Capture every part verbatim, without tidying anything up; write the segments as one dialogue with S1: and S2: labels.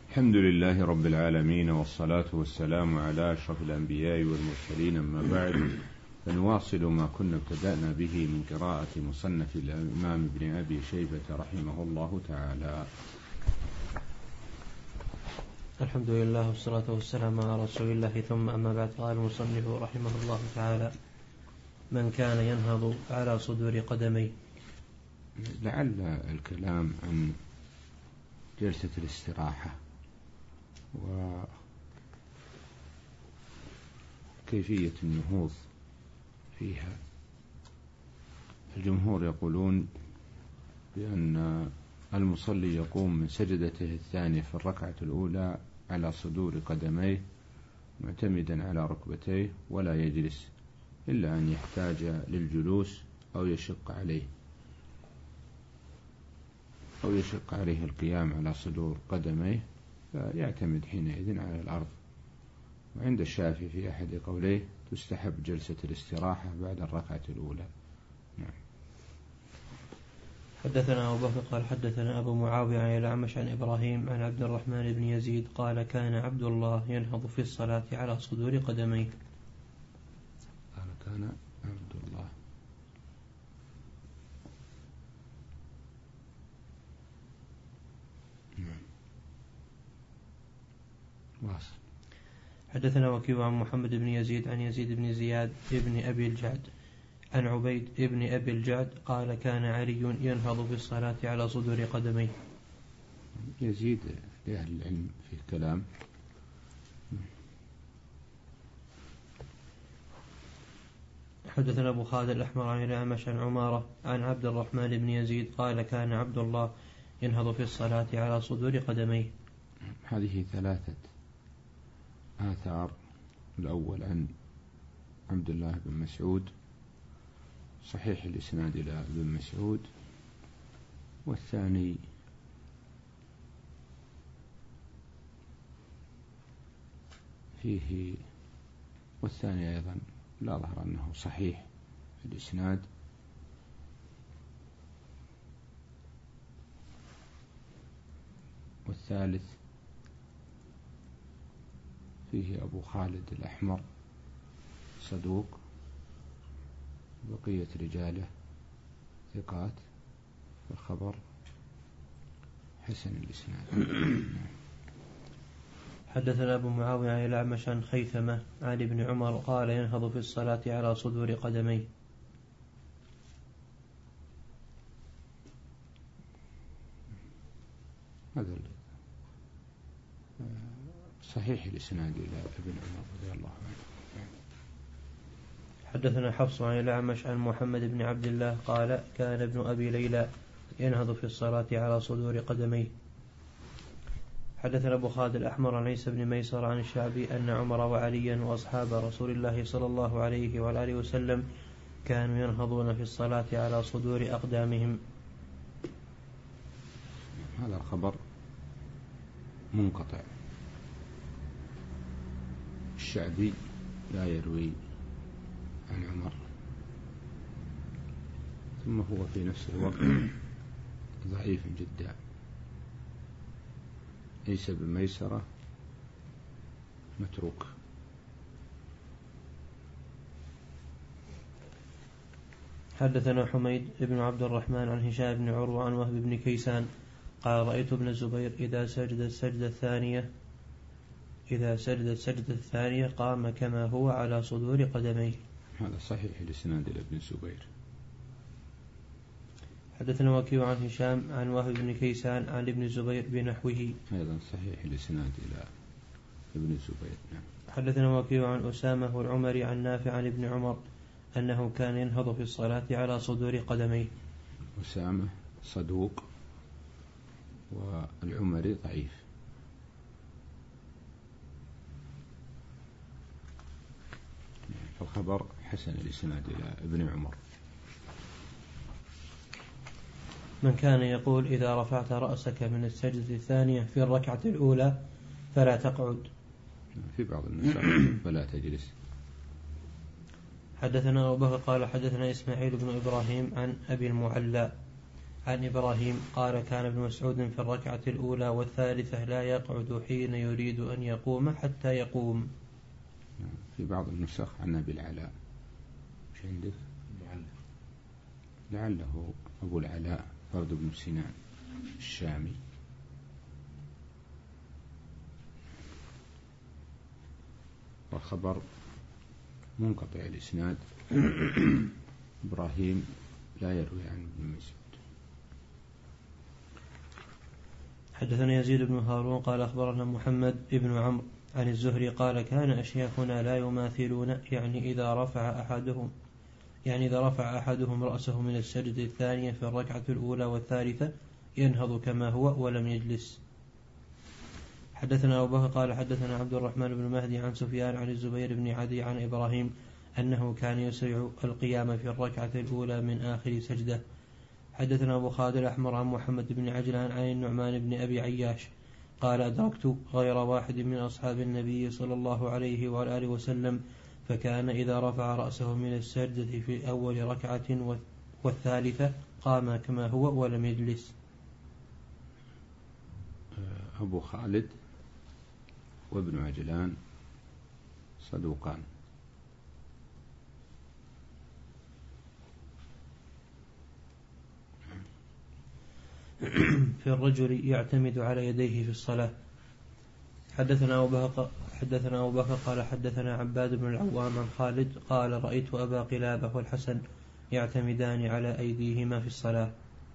S1: الحمد لله رب العالمين، والصلاة والسلام على أشرف الأنبياء والمرسلين، أما بعد، فنواصل ما كنا ابتدأنا به من قراءة مصنف الإمام ابن أبي شيبة رحمه الله تعالى.
S2: الحمد لله والصلاة والسلام على رسول الله، ثم أما بعد. قال المصنف رحمه الله تعالى: من كان ينهض على صدور قدميه.
S1: لعل الكلام عن جلسة الاستراحة وكيفية النهوض فيها. الجمهور يقولون بأن المصلي يقوم من سجدته الثانية في الركعة الأولى على صدور قدميه معتمدا على ركبتيه، ولا يجلس إلا أن يحتاج للجلوس أو يشق عليه أو يشق عليه القيام على صدور قدميه، فيعتمد حينئذ على الأرض. وعند الشافعي في أحد قوليه تستحب جلسة الاستراحة بعد الركعة الأولى. نعم.
S2: حدثنا أبو بكر قال حدثنا أبو معاوية عن الأعمش عن إبراهيم عن عبد الرحمن بن يزيد قال: كان عبد الله ينهض في الصلاة على صدور قدميه.
S1: قال كان عبد الله. واصل.
S2: حدثنا وكيع عن محمد بن يزيد عن يزيد بن زياد ابن أبي الجعد عن عبيد ابن أبي الجعد قال: كان علي ينهض في الصلاة على صدور قدميه.
S1: يزيد لأهل العلم في كلام.
S2: حدثنا أبو خالد الأحمر عن الأعمش عن عمارة عن عبد الرحمن بن يزيد قال: كان عبد الله ينهض في الصلاة على صدور قدميه.
S1: هذه ثلاثة آثار. الأول عن عبد الله بن مسعود صحيح الإسناد إلى ابن مسعود، والثاني فيه والثاني أيضا لا ظهر أنه صحيح في الإسناد، والثالث فيه أبو خالد الأحمر صدوق، بقية رجاله ثقات، والخبر حسن الإسناد.
S2: حدثنا أبو معاوية عن الأعمش عن خيثمة عن ابن عمر قال: ينهض في الصلاة على صدور قدميه.
S1: هذا صحيح الإسناد إلى ابن عمر رضي الله عنه.
S2: حدثنا حفص عن الأعمش عن محمد بن عبد الله قال: كان ابن أبي ليلى ينهض في الصلاة على صدور قدميه. حدثنا أبو خالد الأحمر عن عيسى بن ميسر عن الشعبي أن عمر وعليا وأصحاب رسول الله صلى الله عليه وآله وسلم كانوا ينهضون في الصلاة على صدور أقدامهم.
S1: هذا الخبر منقطع. الشعبي لا يروي عن عمر، ثم هو في نفس الوقت ضعيف جدا. عيسى بن ميسرة متروك.
S2: حدثنا حميد بن عبد الرحمن عن هشام بن عروة عن وهب بن كيسان قال: رأيت ابن الزبير إذا سجد السجدة الثانية إذا سجد السجدة الثانية قام كما هو على صدور قدميه.
S1: هذا صحيح الإسناد إلى ابن الزبير.
S2: حدثنا وكيع عن هشام عن وهب بن كيسان عن ابن الزبير بنحوه.
S1: أيضا صحيح الإسناد إلى ابن الزبير. نعم.
S2: حدثنا وكيع عن أسامة والعمري عن نافع عن ابن عمر أنه كان ينهض في الصلاة على صدور قدميه.
S1: أسامة صدوق، والعمري ضعيف. الخبر حسن الإسناد إلى ابن عمر.
S2: من كان يقول: إذا رفعت رأسك من السجدة الثانية في الركعة الأولى فلا تقعد.
S1: في بعض النسخ فلا تجلس.
S2: حدثنا أبو بكر قال حدثنا إسماعيل بن إبراهيم عن أبي المعلى عن إبراهيم قال كان ابن مسعود في الركعة الأولى والثالثة لا يقعد حين يريد أن يقوم حتى يقوم.
S1: في بعض النسخ عن أبي العلاء. مش عندك؟ لعله أبو العلاء فرد بن سنان الشامي. والخبر منقطع الإسناد. إبراهيم لا يروي عن ابن مسعود.
S2: حدثنا يزيد بن هارون قال أخبرنا محمد بن عمرو عن الزهري قال كان أشياخنا لا يماثلون يعني إذا رفع أحدهم يعني إذا رفع أحدهم رأسه من السجدة الثانية في الركعة الأولى والثالثة ينهض كما هو ولم يجلس. حدثنا أبو بكر قال حدثنا عبد الرحمن بن مهدي عن سفيان عن الزبير بن عدي عن إبراهيم أنه كان يسرع القيام في الركعة الأولى من آخر سجدة. حدثنا أبو خالد الأحمر عن محمد بن عجلان عن النعمان بن أبي عياش قال أدركت غير واحد من أصحاب النبي صلى الله عليه وآله وسلم فكان إذا رفع رأسه من السجدة في أول ركعة والثالثة قام كما هو ولم يجلس.
S1: أبو خالد وابن عجلان صدوقان.
S2: في الرجل يعتمد على يديه في الصلاة. حدثنا أبو بكر حدثنا أبو بكر قال حدثنا عباد بن العوام عن خالد قال رأيت أبا قلابة والحسن يعتمدان على أيديهما في الصلاة.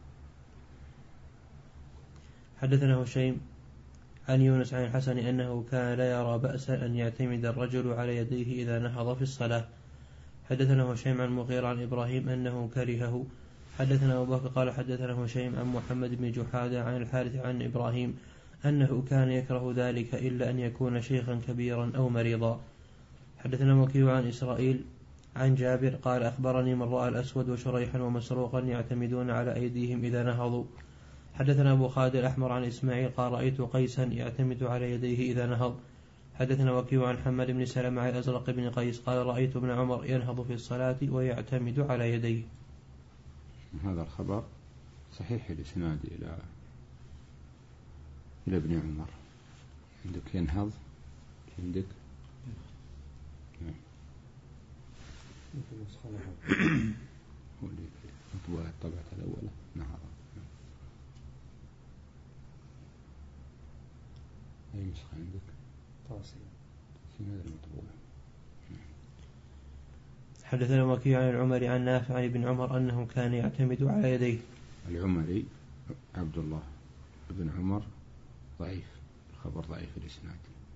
S2: حدثنا هشيم عن يونس عن الحسن أنه كان لا يرى بأسا أن يعتمد الرجل على يديه إذا نهض في الصلاة. حدثنا هشيم عن مغيرة عن إبراهيم أنه كرهه. حدثنا أبو بكر قال حدثنا هشيم عن محمد بن جحادة عن الحارث عن إبراهيم أنه كان يكره ذلك إلا أن يكون شيخا كبيرا أو مريضا. حدثنا وكيع عن إسرائيل عن جابر قال أخبرني من رأى الأسود وشريحا ومسروقا يعتمدون على أيديهم إذا نهضوا. حدثنا أبو خالد الأحمر عن إسماعيل قال رأيت قيسا يعتمد على يديه إذا نهض. حدثنا وكيع عن حماد بن سلمة عن أزرق بن قيس قال رأيت ابن عمر ينهض في الصلاة ويعتمد على يديه.
S1: هذا الخبر صحيح الإسناد إلى إلى ابن عمر. عندك ينهض عندك هو اللي مطبوع الطبعة الأولى نهض. أي نسخة عندك؟
S3: تواصيل
S1: هذا المطبوع.
S2: حدثنا وكيع عن العمري عن نافع عن ابن عمر أنه كان يعتمد على يديه.
S1: العمري عبد الله ابن عمر ضعيف، الخبر ضعيف الإسناد.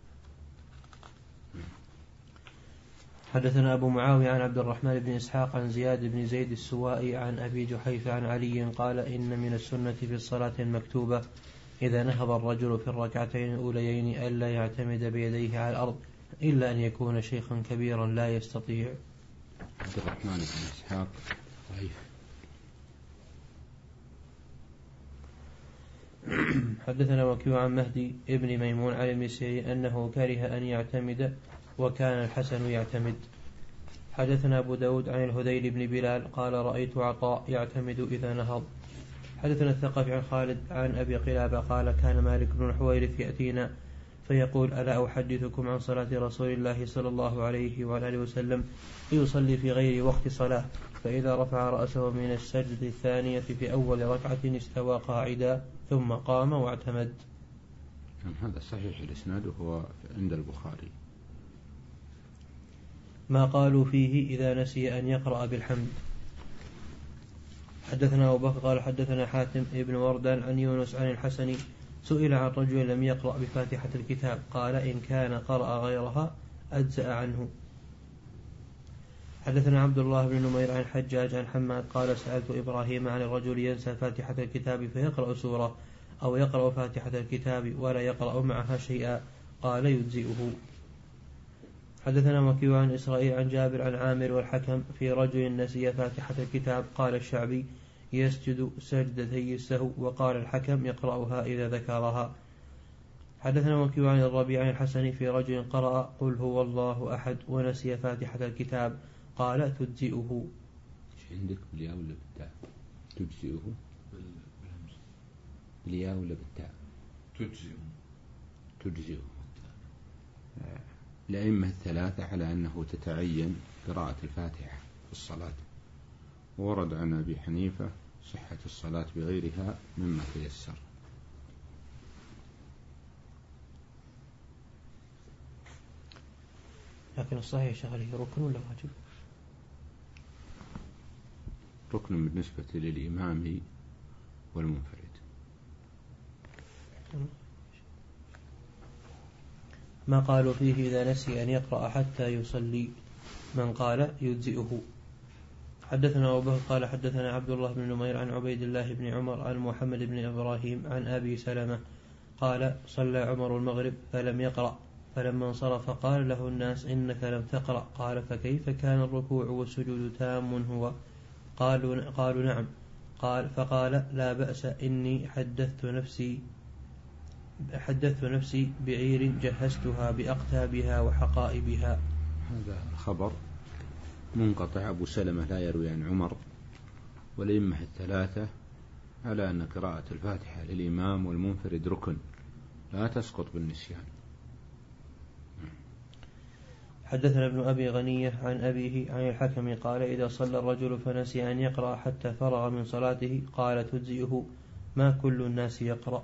S2: حدثنا أبو معاوية عن عبد الرحمن بن إسحاق عن زياد بن زيد السوائي عن أبي جحيفة عن علي قال إن من السنة في الصلاة المكتوبة إذا نهض الرجل في الركعتين الأوليين ألا يعتمد بيديه على الأرض إلا أن يكون شيخا كبيرا لا يستطيع.
S1: عبد الرحمن بن إسحاق ضعيف.
S2: حدثنا وكيع عن مهدي ابن ميمون عن ابن سيرين أنه كره أن يعتمد وكان الحسن يعتمد. حدثنا أبو داود عن الهذيل بن بلال قال رأيت عطاء يعتمد إذا نهض. حدثنا الثقفي عن خالد عن أبي قلابة قال كان مالك بن الحويرث يأتينا فيقول ألا أحدثكم عن صلاة رسول الله صلى الله عليه وآله وسلم يصلي في غير وقت صلاة فإذا رفع رأسه من السجدة الثانية في أول ركعة استوى قاعدا ثم قام واعتمد.
S1: هذا صحيح الإسناد وهو عند البخاري.
S2: ما قالوا فيه إذا نسي أن يقرأ بالحمد. حدثنا أبو بكر قال حدثنا حاتم ابن وردان عن يونس عن الحسن سئل عن رجل لم يقرأ بفاتحة الكتاب قال إن كان قرأ غيرها أجزأ عنه. حدثنا عبد الله بن نمير عن حجاج عن حماد قال سألت إبراهيم عن الرجل ينسى فاتحة الكتاب فيقرأ سورة أو يقرأ فاتحة الكتاب ولا يقرأ معها شيئا قال يجزئه. حدثنا وكيع عن إسرائيل عن جابر عن عامر والحكم في رجل نسي فاتحة الكتاب قال الشعبي يسجد سجدتي السهو وقال الحكم يقرأها إذا ذكرها. حدثنا وكيع عن الربيع عن الحسن في رجل قرأ قل هو الله أحد ونسي فاتحة الكتاب قال تجزئه.
S1: عندك بالياء ولا بالتاء؟ تجزئه بالياء ولا بالتاء؟
S3: تجزئ
S1: تجزئ. الأئمة الثلاثة على أنه تتعين قراءة الفاتحة في الصلاة، ورد عن أبي حنيفة صحة الصلاة بغيرها مما تيسر.
S2: لكن الصحيح شغله ركن ولا واجب؟
S1: ركن بالنسبة للإمام والمنفرد.
S2: ما قالوا فيه إذا نسي أن يقرأ حتى يصلي، من قال يجزئه. حدثنا أبو بكر قال حدثنا عبد الله بن نمير عن عبيد الله بن عمر عن محمد بن إبراهيم عن أبي سلمة قال صلى عمر المغرب فلم يقرأ، فلما انصرف قال له الناس إنك لم تقرأ، قال فكيف كان الركوع والسجود تام هو؟ قالوا, قالوا نعم. قال فقال لا بأس، إني حدثت نفسي حدثت نفسي بعير جهزتها بأقتابها وحقائبها.
S1: هذا خبر منقطع. أبو سلمة لا يروي عن عمر، والأئمة الثلاثة على أن قراءة الفاتحة للإمام والمنفرد ركن لا تسقط بالنسيان.
S2: حدثنا ابن أبي غنية عن أبيه عن الحكم قال إذا صلى الرجل فنسي أن يقرأ حتى فرغ من صلاته قال تجزئه، ما كل الناس يقرأ.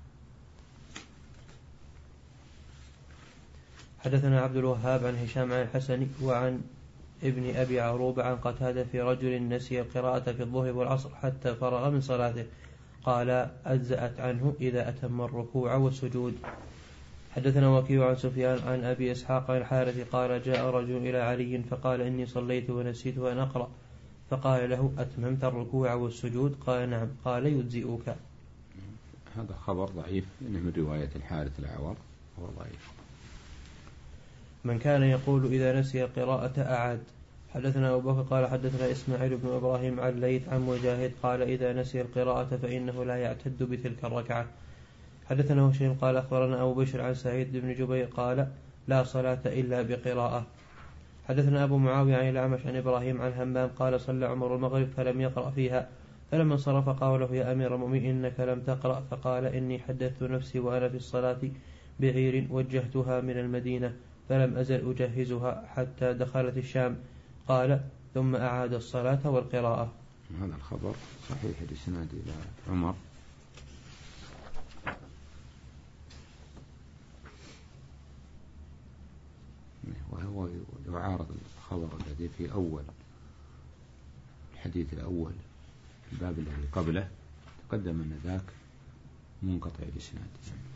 S2: حدثنا عبد الوهاب عن هشام عن الحسن وعن ابن أبي عروبة عن قتادة في رجل نسي القراءة في الظهر والعصر حتى فرغ من صلاته قال أجزأت عنه إذا أتم الركوع والسجود. حدثنا وكيع عن سفيان عن أبي إسحاق عن الحارث قال جاء رجل إلى علي فقال إني صليت ونسيت أن أقرأ، فقال له أتممت الركوع والسجود؟ قال نعم. قال يجزئك.
S1: هذا خبر ضعيف إنه من رواية الحارث الأعور، هو ضعيف.
S2: من كان يقول إذا نسي القراءة أعاد. حدثنا أبو بكر قال حدثنا إسماعيل بن إبراهيم عن ليث عن مجاهد قال إذا نسي القراءة فإنه لا يعتد بتلك الركعة. حدثنا هشيم قال أخبرنا أبو بشر عن سعيد بن جبير قال لا صلاة إلا بقراءة. حدثنا أبو معاوية عن الأعمش عن إبراهيم عن همام قال صلى عمر المغرب فلم يقرأ فيها، فلما انصرف قال له يا أمير المؤمنين إنك لم تقرأ، فقال إني حدثت نفسي وأنا في الصلاة بعير وجهتها من المدينة فلم أزل أجهزها حتى دخلت الشام. قال ثم أعاد الصلاة والقراءة.
S1: هذا الخبر صحيح الإسناد إلى عمر، وهو يعارض الخبر الذي في أول الحديث الأول الباب الذي قبله، تقدم أن ذاك منقطع الإسناد.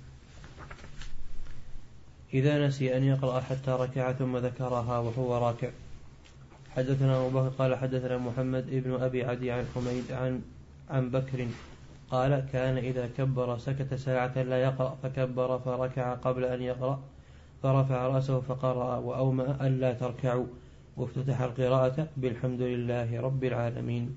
S2: إذا نسي أن يقرأ حتى ركع ثم ذكرها وهو راكع. حدثنا أبو بكر قال حدثنا محمد ابن أبي عدي عن حميد عن عن بكر قال كان إذا كبر سكت ساعة لا يقرأ، فكبر فركع قبل أن يقرأ فرفع رأسه فقرأ وأومأ ألا تركعوا، وافتتح القراءة بالحمد لله رب العالمين.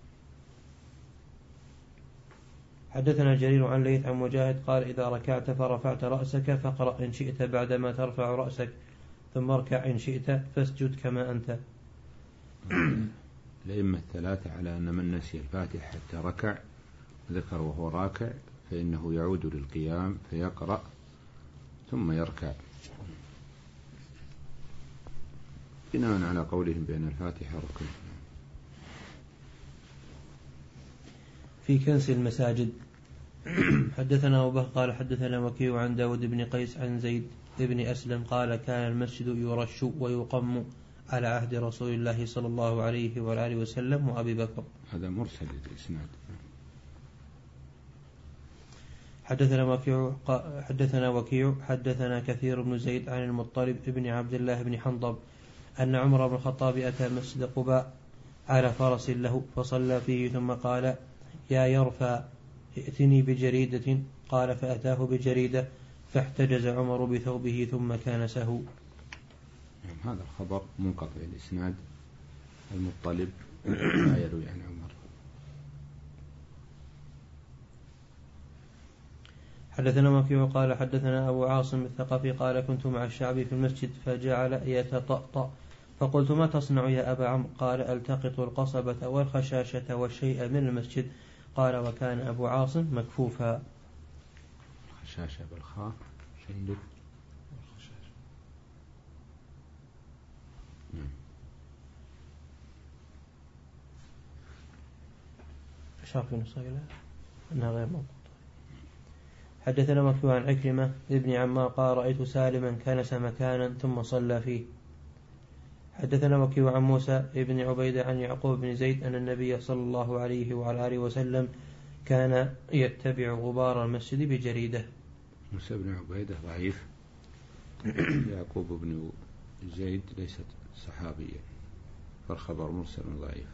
S2: حدثنا جرير عن ليث عن مجاهد قال إذا ركعت فرفعت رأسك فاقرأ إن شئت بعدما ترفع رأسك، ثم اركع إن شئت فاسجد كما أنت.
S1: الأئمة الثلاثة على أن من نسي الفاتحة حتى ركع ذكر وهو راكع فإنه يعود للقيام فيقرأ ثم يركع، بناء على قولهم بأن الفاتحة ركن.
S2: في كنس المساجد. حدثنا أبو بكر قال حدثنا وكيع عن داود بن قيس عن زيد بن أسلم قال كان المسجد يرش ويقم على عهد رسول الله صلى الله عليه وآله وسلم وأبي بكر.
S1: هذا مرسل الإسناد.
S2: حدثنا وكيع حدثنا وكيع حدثنا كثير بن زيد عن المطلب بن عبد الله بن حنظب أن عمر بن الخطاب أتى مسجد قباء على فرس له فصلى فيه ثم قال يا يرفع ائتني بجريدة، قال فأتاه بجريدة فاحتجز عمر بثوبه ثم كانسه.
S1: هذا الخبر منقطع الإسناد، المطلب لا يروي عن عمر.
S2: حدثنا وكيع قال حدثنا أبو عاصم الثقفي قال كنت مع الشعب في المسجد فجعل يتطأطأ فقلت ما تصنع يا أبا عمرو؟ قال ألتقط القصبة والخشاشة والشيء من المسجد. قال وكان أبو عاصم مكفوفا.
S1: الخشاشة بالخاء عندك
S2: الخشاشة.
S1: نعم.
S2: شرف نصيلة أنها غير موجودة. حدثنا مكي عن عكرمة ابن عمار قال رأيت سالما كنس مكانا ثم صلى فيه. حدثنا مكي عن موسى ابن عبيدة عن يعقوب بن زيد أن النبي صلى الله عليه وعلى آله وسلم كان يتبع غبار المسجد بجريدة.
S1: موسى بن عبيدة ضعيف. يعقوب بن زيد ليست صحابيا فالخبر مرسل ضعيف.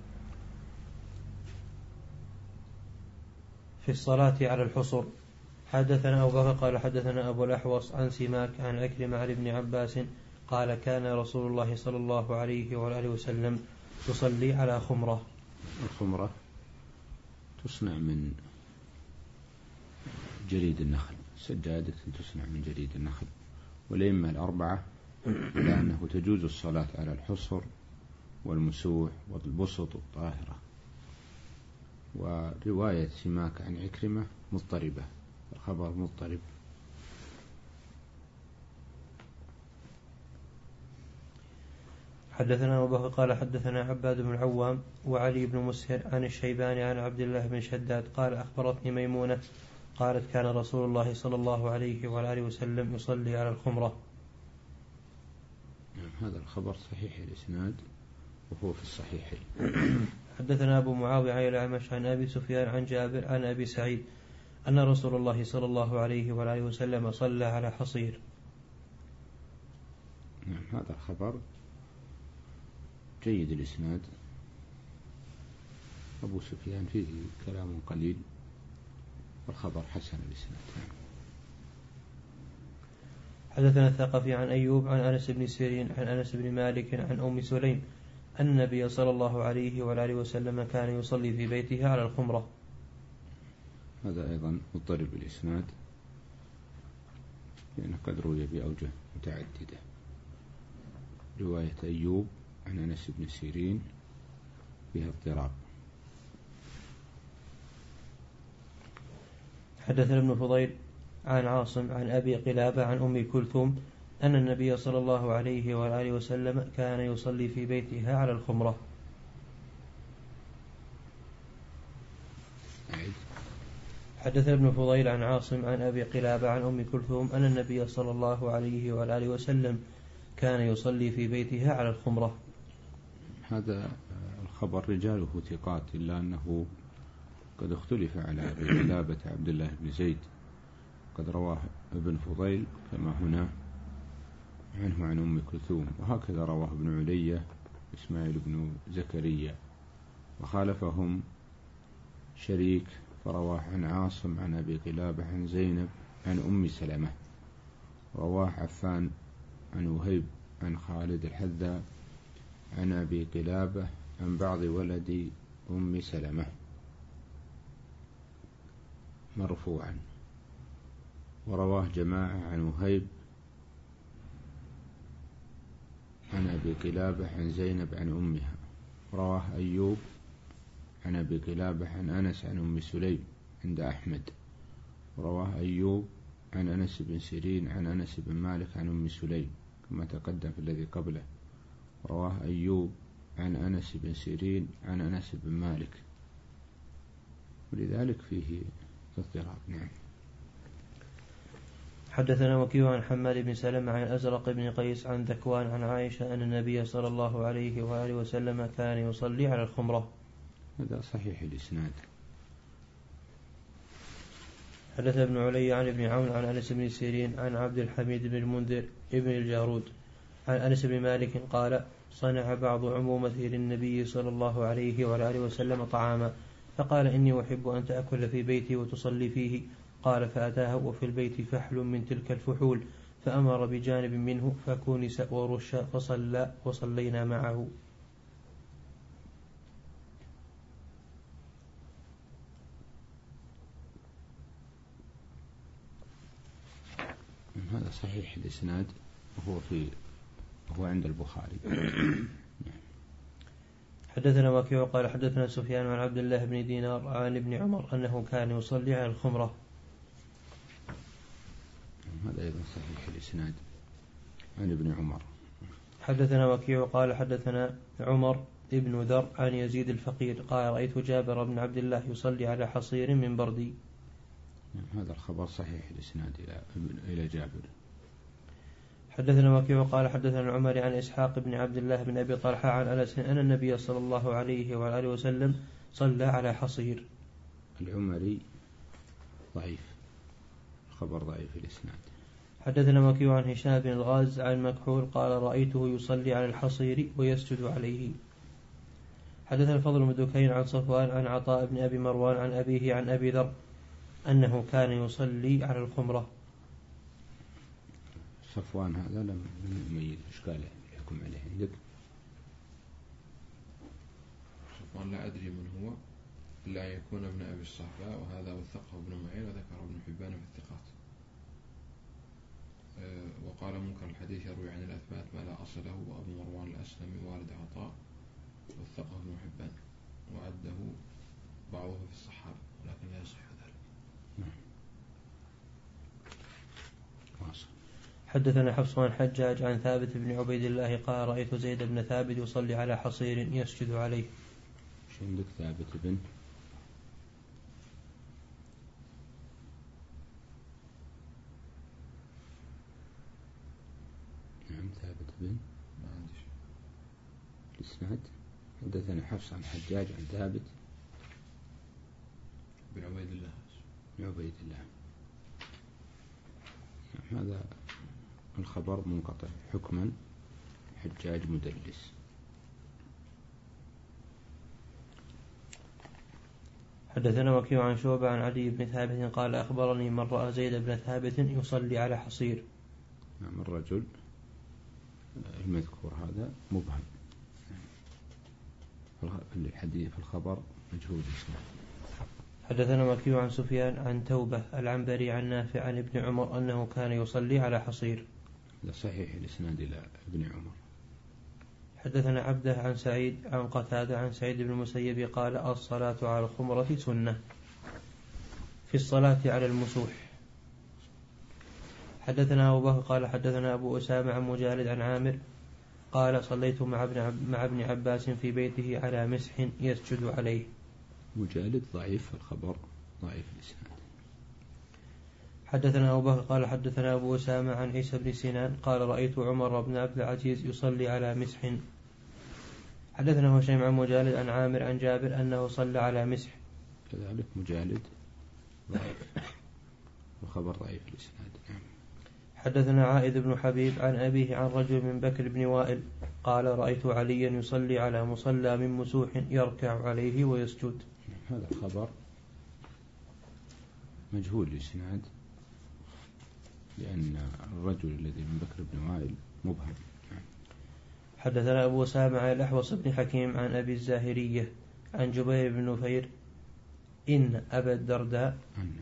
S2: في الصلاة على الحصر. حدثنا أبو بكر قال حدثنا أبو الأحوص عن سماك عن عكرمة عن ابن عباس قال كان رسول الله صلى الله عليه وآله وسلم يصلي على خمرة.
S1: الخمرة تصنع من جريد النخل، سجادة تصنع من جريد النخل. والأئمة الأربعة على أنه تجوز الصلاة على الحصر والمسوح والبسط الطاهرة. ورواية سماك عن عكرمة مضطربة، الخبر مضطرب.
S2: حدثنا أبو بكر قال حدثنا عباد بن العوام وعلي بن مسهر عن الشيباني عن عبد الله بن شداد قال أخبرتني ميمونة قالت كان رسول الله صلى الله عليه وآله وسلم يصلي على الخمرة.
S1: هذا الخبر صحيح الإسناد وهو في الصحيحين.
S2: حدثنا أبو معاوية عن الأعمش عن أبي سفيان عن جابر عن أبي سعيد أن رسول الله صلى الله عليه وآله وسلم صلى على حصير.
S1: نعم هذا الخبر جيد الإسناد. أبو سفيان فيه كلام قليل والخبر حسن الإسناد.
S2: حدثنا الثقفي عن أيوب عن أنس بن سيرين عن أنس بن مالك عن أم سليم أن النبي صلى الله عليه وآله وسلم كان يصلي في بيته على الخمرة.
S1: هذا أيضا مضطرب الإسناد لأنه قد روي بأوجه متعددة. رواية أيوب عن أنس بن سيرين فيها اضطراب.
S2: حدثنا ابن فضيل عن عاصم عن أبي قلابة عن أم كلثوم أن النبي صلى الله عليه وآله وسلم كان يصلي في بيتها على الخمرة. حدثنا ابن فضيل عن عاصم عن أبي قلابة عن أم كلثوم أن النبي صلى الله عليه وآله وسلم كان يصلي في بيتها على الخمرة.
S1: هذا الخبر رجاله ثقات إلا أنه قد اختلف على أبي قلابة عبد الله بن زيد. قد رواه ابن فضيل كما هنا عنه عن أم كلثوم، وهكذا رواه ابن علية إسماعيل بن زكريا، وخالفهم شريك فرواه عن عاصم عن أبي قلابة عن زينب عن أم سلمة. رواه عفان عن وهيب عن خالد الحذاء عن أبي قلابة عن بعض ولد أم سلمة مرفوعا. ورواه جماعة عن وهيب عن أبي قلابة عن زينب عن أمها. رواه أيوب عن أبي قلابة عن أنس عن أم سليم عند أحمد. رواه أيوب عن أنس بن سيرين عن أنس بن مالك عن أم سليم كما تقدم في الذي قبله. رواه أيوب عن أنس بن سيرين عن أنس بن مالك، ولذلك فيه اضطراب. نعم.
S2: حدثنا وكيع عن حماد بن سلمة عن أزرق بن قيس عن ذكوان عن عائشة أن النبي صلى الله عليه وآله وسلم كان يصلي على الخمرة.
S1: هذا صحيح الإسناد.
S2: حدث ابن علي عن ابن عون عن أنس بن سيرين عن عبد الحميد بن المنذر ابن الجارود عن أنس بن مالك قال صنع بعض عمومته للنبي صلى الله عليه وآله وسلم طعاما فقال إني أحب أن تأكل في بيتي وتصلي فيه. قال فأتاه وفي البيت فحل من تلك الفحول فأمر بجانب منه فكونس ورش فصلى وصلينا معه.
S1: هذا صحيح الإسناد وهو في وهو عند البخاري.
S2: حدثنا وكيع قال حدثنا سفيان عن عبد الله بن دينار عن ابن عمر أنه كان يصلي على الخمرة.
S1: هذا أيضا صحيح الإسناد عن ابن عمر.
S2: حدثنا وكيع قال حدثنا عمر ابن ذر عن يزيد الفقير قال رأيت جابر بن عبد الله يصلي على حصير من بردي.
S1: هذا الخبر صحيح الإسناد إلى إلى جابر.
S2: حدثنا وكيع قال حدثنا العمري عن إسحاق بن عبد الله بن أبي طلحة عن أنس أن النبي صلى الله عليه وعلى آله وسلم صلى على حصير.
S1: العمري ضعيف، خبر ضعيف الإسناد.
S2: حدثنا وكيع عن هشام بن الغاز عن مكحول قال رأيته يصلي على الحصير ويسجد عليه. حدثنا الفضل بن دكين عن صفوان عن عطاء بن أبي مروان عن أبيه عن أبي ذر أنه كان يصلي على الخمرة.
S1: صفوان هذا لم يميز، إيش قال يحكم عليه عندك؟
S3: صفوان لا أدري من هو إلا أن يكون ابن أبي الصحباء، وهذا وثقه ابن معين وذكره ابن حبان في الثقات. أه وقال منكر الحديث يروي عن الأثبات ما لا أصل له، وأبو مروان الأسلمي والد عطاء وثقه ابن حبان وعده بعضه في الصحابة، ولكن لا يصح ذلك.
S2: حدثنا حفص عن حجاج عن ثابت بن عبيد الله قال رأيت زيد بن ثابت يصلي على حصير يسجد عليه.
S1: شو عندك ثابت بن؟ نعم ثابت بن
S3: ما عندي شيء.
S1: الإسناد حدثنا حفص عن حجاج عن ثابت
S3: بن عبيد الله
S1: بن عبيد الله. هذا الخبر منقطع حكما، حجاج مدلس.
S2: حدثنا وكيع عن شعبة عن علي بن ثابت قال أخبرني من رأى زيد بن ثابت يصلي على حصير.
S1: نعم الرجل المذكور هذا مبهم في الحديث، في الخبر مجهول اسمه.
S2: حدثنا وكيع عن سفيان عن توبة العنبري عن نافع عن ابن عمر أنه كان يصلي على حصير.
S1: لا صحيح الإسناد إلى ابن عمر.
S2: حدثنا عبده عن سعيد عن قتادة عن سعيد بن المسيب قال الصلاة على الخمرة سنة في الصلاة على المسوح. حدثنا أبو بكر قال حدثنا أبو أسامة عن مجالد عن عامر قال صليت مع ابن, مع ابن عباس في بيته على مسح يسجد عليه.
S1: مجالد ضعيف، الخبر ضعيف الإسناد.
S2: حدثنا أبو بكر قال حدثنا أبو أسامة عن عيسى بن سنان قال رأيت عمر بن عبد العزيز يصلي على مسح. حدثنا هشيم عن مجالد عن عامر عن جابر أنه صلى على مسح.
S1: كذلك مجالد ضعيف، الخبر ضعيف الإسناد.
S2: حدثنا عائذ بن حبيب عن أبيه عن رجل من بكر بن وائل قال رأيت عليا يصلي على مصلى من مسوح يركع عليه ويسجد.
S1: هذا الخبر مجهول الإسناد، لأن الرجل الذي من بكر بن وائل مبهم.
S2: حدثنا أبو أسامة عن الأحوص بن حكيم عن أبي الزاهرية عن جبير بن نفير إن أبا الدرداء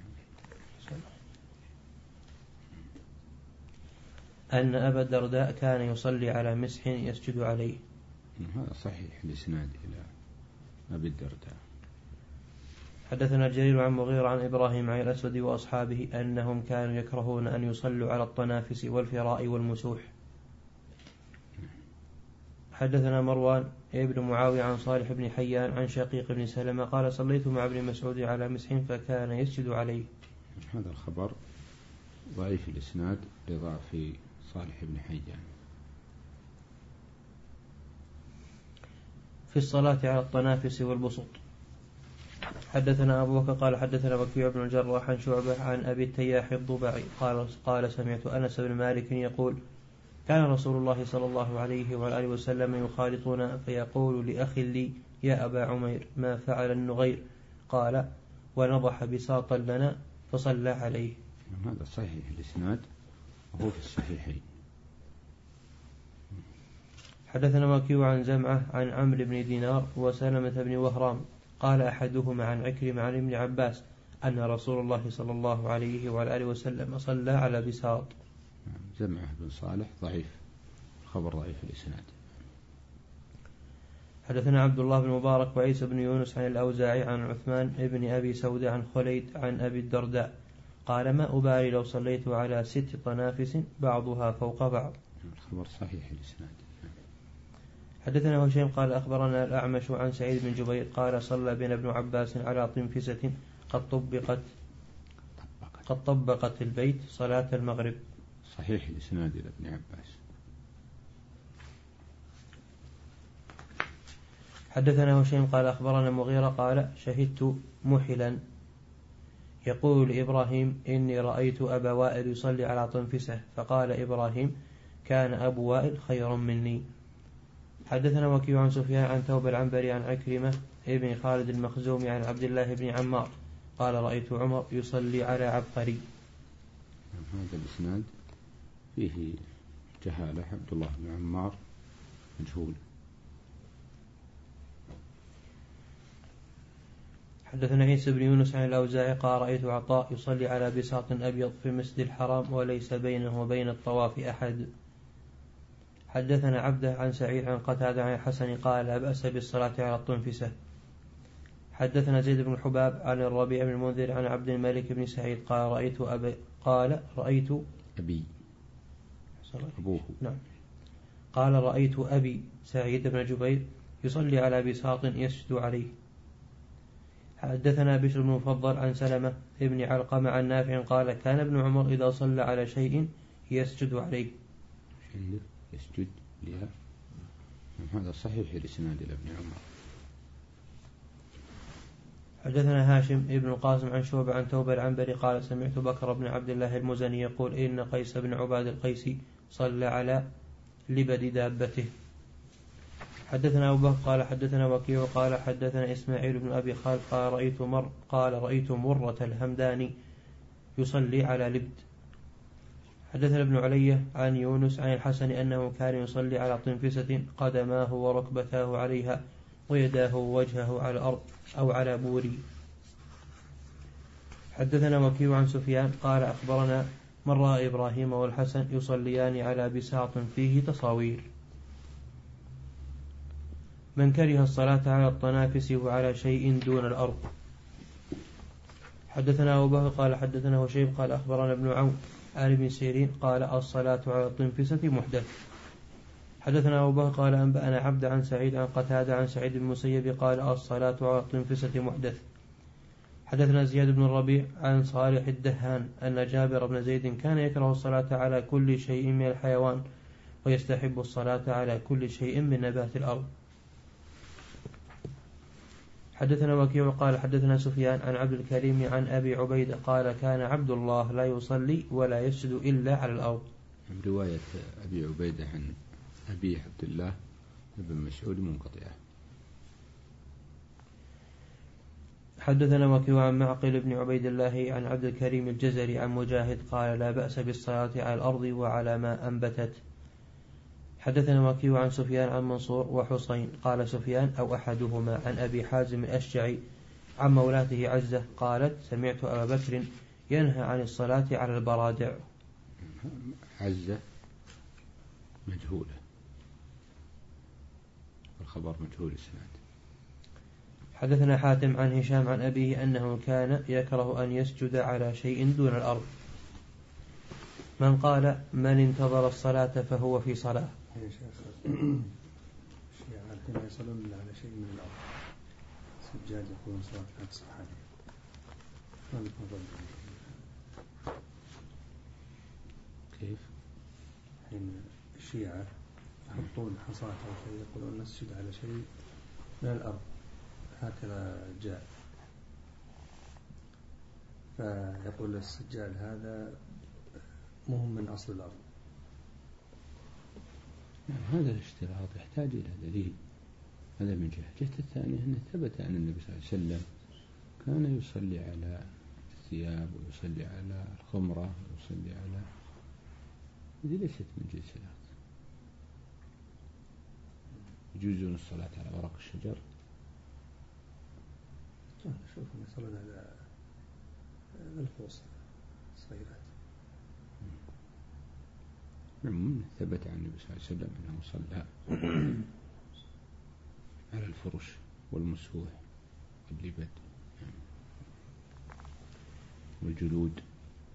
S2: أن أبا الدرداء كان يصلي على مسح يسجد عليه.
S1: هذا صحيح الإسناد إلى أبي الدرداء.
S2: حدثنا جرير عن مغيرة عن إبراهيم عن الأسود وأصحابه أنهم كانوا يكرهون أن يصلوا على الطنافس والفراء والمسوح. حدثنا مروان ابن معاوية عن صالح بن حيان عن شقيق بن سلمة قال صليت مع ابن مسعود على مسح فكان يسجد عليه.
S1: هذا الخبر ضعيف الإسناد لضعف صالح بن حيان.
S2: في الصلاة على الطنافس والبسط. حدثنا أبو بكر قال حدثنا وكيع بن الجراح عن شعبة عن أبي التياح الضبعي قال قال سمعت أنس بن مالك يقول كان رسول الله صلى الله عليه وعلى آله وسلم يخالطنا فيقول لأخي لي يا أبا عمير ما فعل النغير؟ قال ونضح بساطا لنا فصلى عليه.
S1: هذا صحيح الإسناد وهو في الصحيحين.
S2: حدثنا وكيع عن زمعة عن عمرو بن دينار وسلمة بن وهرام قال أحدهما عن عكرمة عن ابن عباس أن رسول الله صلى الله عليه وعلى آله وسلم صلى على بساط.
S1: زمعة بن صالح ضعيف، خبر ضعيف الإسناد.
S2: حدثنا عبد الله بن مبارك وعيسى بن يونس عن الأوزاعي عن عثمان بن أبي سودة عن خليد عن أبي الدرداء قال ما أبالي لو صليت على ست طنافس بعضها فوق بعض.
S1: الخبر صحيح الإسناد.
S2: حدثنا هشيم قال أخبرنا الأعمش عن سعيد بن جبير قال صلى بنا ابن عباس على طنفسة قد طبقت قد طبقت البيت صلاة المغرب.
S1: صحيح الإسناد إلى ابن عباس.
S2: حدثنا هشيم قال أخبرنا مغيرة قال شهدت محلا يقول لإبراهيم إني رأيت أبا وائل يصلي على طنفسة فقال إبراهيم كان أبو وائل خيرا مني. حدثنا وكيع عن سفيان عن ثوب العنبري عن عكرمة ابن خالد المخزومي عن عبد الله بن عمار قال رأيت عمر يصلي على عبقري.
S1: هذا الإسناد فيه جهالة. عبد الله بن عمار مجهول.
S2: حدثنا عيسى بن يونس عن الأوزاعي قال رأيت عطاء يصلي على بساط أبيض في المسجد الحرام وليس بينه وبين الطواف أحد. حدثنا عبده عن سعيد عن قتادة عن الحسن قال لا بأس بالصلاة على الطنفسة. حدثنا زيد بن حباب عن الربيع بن المنذر عن عبد الملك بن سعيد قال رأيت أبي قال رأيت
S1: أبي أبوه
S2: نعم قال رأيت أبي سعيد بن جبير يصلي على بساط يسجد عليه. حدثنا بشر بن مفضل عن سلمة ابن علقمة عن نافع قال كان ابن عمر إذا صلى على شيء يسجد عليه.
S1: يسجد لها. هذا صحيح الإسناد إلى ابن عمر.
S2: حدثنا هاشم ابن القاسم عن شعبة عن ثوب العنبري قال سمعت بكر بن عبد الله المزني يقول إن قيس بن عباد القيسي صلى على لبد دابته. حدثنا أبو بكر قال حدثنا وكيع قال حدثنا إسماعيل بن أبي خالد قال رأيت مر قال رأيت مرة الهمداني يصلي على لبد. حدثنا ابن علية عن يونس عن الحسن أنه كان يصلي على طنفسة قدماه وركبتاه عليها ويداه ووجهه على الأرض أو على بوري. حدثنا وكيع عن سفيان قال أخبرنا من رأى إبراهيم والحسن يصليان على بساط فيه تصاوير. من كره الصلاة على الطنافس وعلى شيء دون الأرض. حدثنا أبو بكر قال حدثنا هشيم قال أخبرنا ابن عون عن ابن سيرين قال الصلاة على الطنفسة محدث. حدثنا أبو بكر قال أنبأنا عبد عن سعيد عن قتادة عن سعيد بن المسيب قال الصلاة على الطنفسة محدث. حدثنا زياد بن الربيع عن صالح الدهان أن جابر بن زيد كان يكره الصلاة على كل شيء من الحيوان ويستحب الصلاة على كل شيء من نبات الأرض. حدثنا وكيع قال حدثنا سفيان عن عبد الكريم عن أبي عبيد قال كان عبد الله لا يصلي ولا يسجد إلا على الأرض.
S1: رواية أبي عبيدة عن أبي عبد الله بن مسعود منقطعة.
S2: حدثنا وكيع عن معقل بن عبيد الله عن عبد الكريم الجزري عن مجاهد قال لا بأس بالصلاة على الأرض وعلى ما أنبتت. حدثنا وكيع عن سفيان عن منصور وحسين قال سفيان أو أحدهما عن أبي حازم الأشجعي عن مولاته عزة قالت سمعت أبا بكر ينهى عن الصلاة على البرادع.
S1: عزة مجهولة الخبر مجهول السند.
S2: حدثنا حاتم عن هشام عن أبيه أنه كان يكره أن يسجد على شيء دون الأرض. من قال من انتظر الصلاة فهو في صلاة.
S4: يا شيخ الشيعة كما يصلون على شيء من الأرض سجاد يقولون صلاة عن الصحابة ما بتنظر
S1: كيف؟
S4: حين الشيعة يحطون حصاة أو شيء يقولون نسجد على شيء من الأرض هكذا جاء فيقول السجاد هذا مهم من أصل الأرض.
S1: هذا الاشتراط يحتاج إلى دليل. هذا من جهة. الجهة الثانية أنه ثبت أن النبي صلى الله عليه وسلم كان يصلي على الثياب ويصلي على الخمرة ويصلي على هذه ليست من جنس الأرض. يجوزون الصلاة على ورق الشجر.
S4: أنا أشوف أن يصلون على الخوص صغيرات.
S1: نعم ثبت عن النبي صلى الله عليه وسلم أنه صلى على الفرش والمسوح واللبد والجلود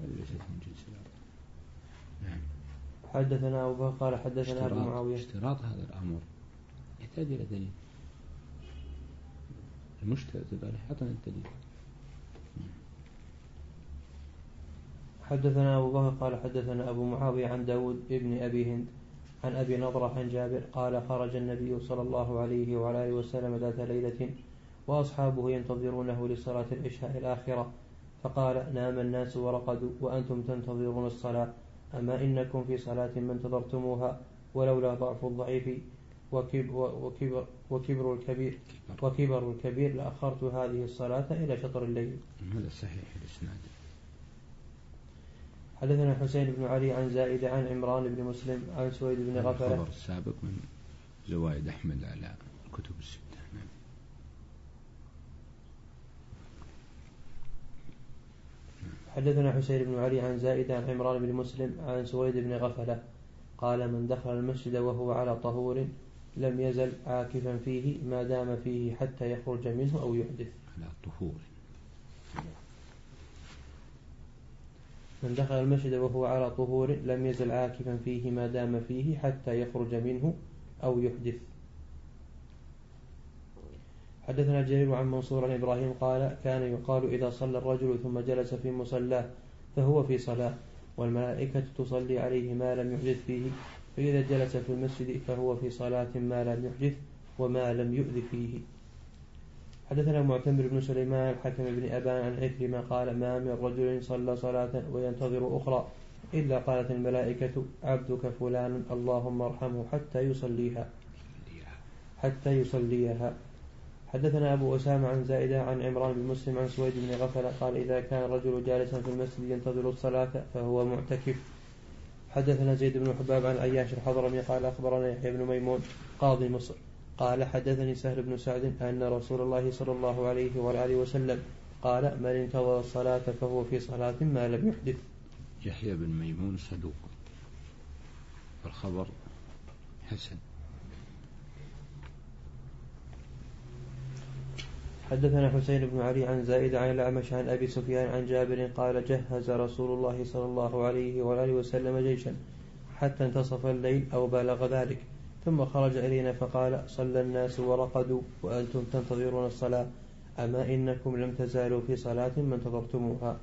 S1: ليست من جنس الأرض. نعم.
S2: حدثنا أبو بكر قال حدثنا أبو معاوية.
S1: اشتراط هذا الأمر يحتاج إلى دليل. المشترط قال حطنا الدليل.
S2: حدثنا أبو بكر قال حدثنا أبو معاوية عن داود ابن أبي هند عن أبي نضرة عن جابر قال خرج النبي صلى الله عليه وعلى آله وسلم ذات ليلة وأصحابه ينتظرونه لصلاة العشاء الآخرة فقال نام الناس ورقدوا وأنتم تنتظرون الصلاة أما إنكم في صلاة ما انتظرتموها ولولا ضعف الضعيف وكبر, وكبر الكبير وكبر الكبير لأخرت هذه الصلاة إلى شطر الليل.
S1: هذا صحيح الإسناد.
S2: حدثنا حسين بن علي عن زائد عن عمران بن مسلم عن سويد بن غفلة.
S1: الخبر السابق من زوائد أحمد على الكتب الستة.
S2: حدثنا حسين بن علي عن زائد عن عمران بن مسلم عن سويد بن غفلة قال من دخل المسجد وهو على طهور لم يزل عاكفا فيه ما دام فيه حتى يخرج منه أو يحدث.
S1: على طهور.
S2: من دخل المسجد وهو على طهور لم يزل عاكفا فيه ما دام فيه حتى يخرج منه أو يحدث. حدثنا جرير عن منصور عن إبراهيم قال كان يقال إذا صلى الرجل ثم جلس في مصلاه فهو في صلاة والملائكة تصلي عليه ما لم يحدث فيه فإذا جلس في المسجد فهو في صلاة ما لم يحدث وما لم يؤذ فيه. حدثنا معتمر بن سليمان الحكم بن أبان عن عكرمة قال ما من رجل صلى صلاة وينتظر أخرى إلا قالت الملائكة عبدك فلان اللهم ارحمه حتى يصليها حتى يصليها. حدثنا أبو أسامة عن زائدة عن عمران بن مسلم عن سويد بن غفلة قال إذا كان الرجل جالسا في المسجد ينتظر الصلاة فهو معتكف. حدثنا زيد بن حباب عن عياش الحضرمي قال أخبرنا يحيى بن ميمون قاضي مصر قال حدثني سهل بن سعد أن رسول الله صلى الله عليه وآله وسلم قال من انتظر الصلاة فهو في صلاة ما لم يحدث.
S1: يحيى بن ميمون صدوق الخبر حسن.
S2: حدثنا حسين بن علي عن زائد عن الأعمش عن أبي سفيان عن جابر قال جهز رسول الله صلى الله عليه وآله وسلم جيشا حتى انتصف الليل أو بلغ ذلك ثم خرج إلينا فقال صلى الناس ورقدوا وأنتم تنتظرون الصلاة أما إنكم لم تزالوا في صلاة ما انتظرتموها.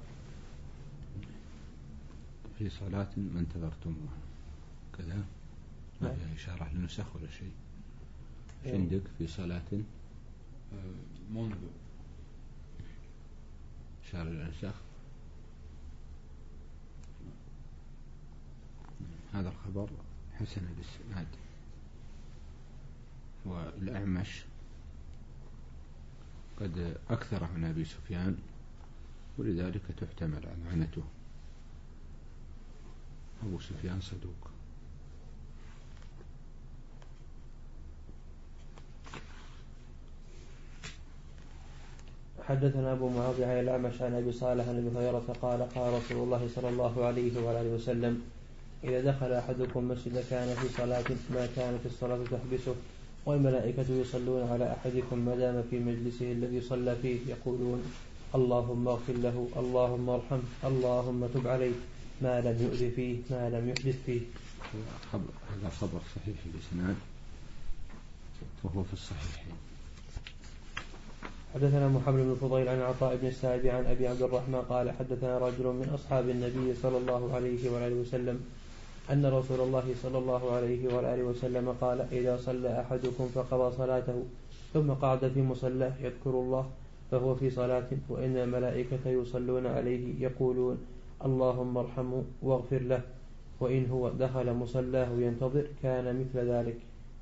S1: في صلاة ما انتظرتموها كذا ما فيها إشارة للنسخ ولا شيء. عندك في صلاة
S3: منذ
S1: شهر الأنساخ. هذا الخبر حسن الإسناد. والأعمش قد أكثر عن أبي سفيان ولذلك تحتمل عنعنته. أبو سفيان صدوق.
S2: حدثنا أبو معاوية عن الأعمش عن أبي صالح عن أبي هريرة قال قال رسول الله صلى الله عليه وآله وسلم إذا دخل أحدكم مسجد كان في صلاة ما كانت الصلاة تحبسه والملائكة يصلون على أحدكم ما دام في مجلسه الذي صلى فيه يقولون اللهم اغفر له اللهم ارحمه اللهم تب عليه ما لم يؤذ فيه ما لم يحدث فيه.
S1: هذا خبر صحيح الإسناد وهو في الصحيحين.
S2: حدثنا محمد بن فضيل عن عطاء بن السائب عن أبي عبد الرحمن قال حدثنا رجل من أصحاب النبي صلى الله عليه وآله وسلم أن رسول الله صلى الله عليه وآله وسلم قال إذا صلى أحدكم فقضى صلاته ثم قعد في مصلاه يذكر الله فهو في صلاة وإن الملائكة يصلون عليه يقولون اللهم ارحمه واغفر له وإن هو دخل مصلاه ينتظر كان مثل ذلك.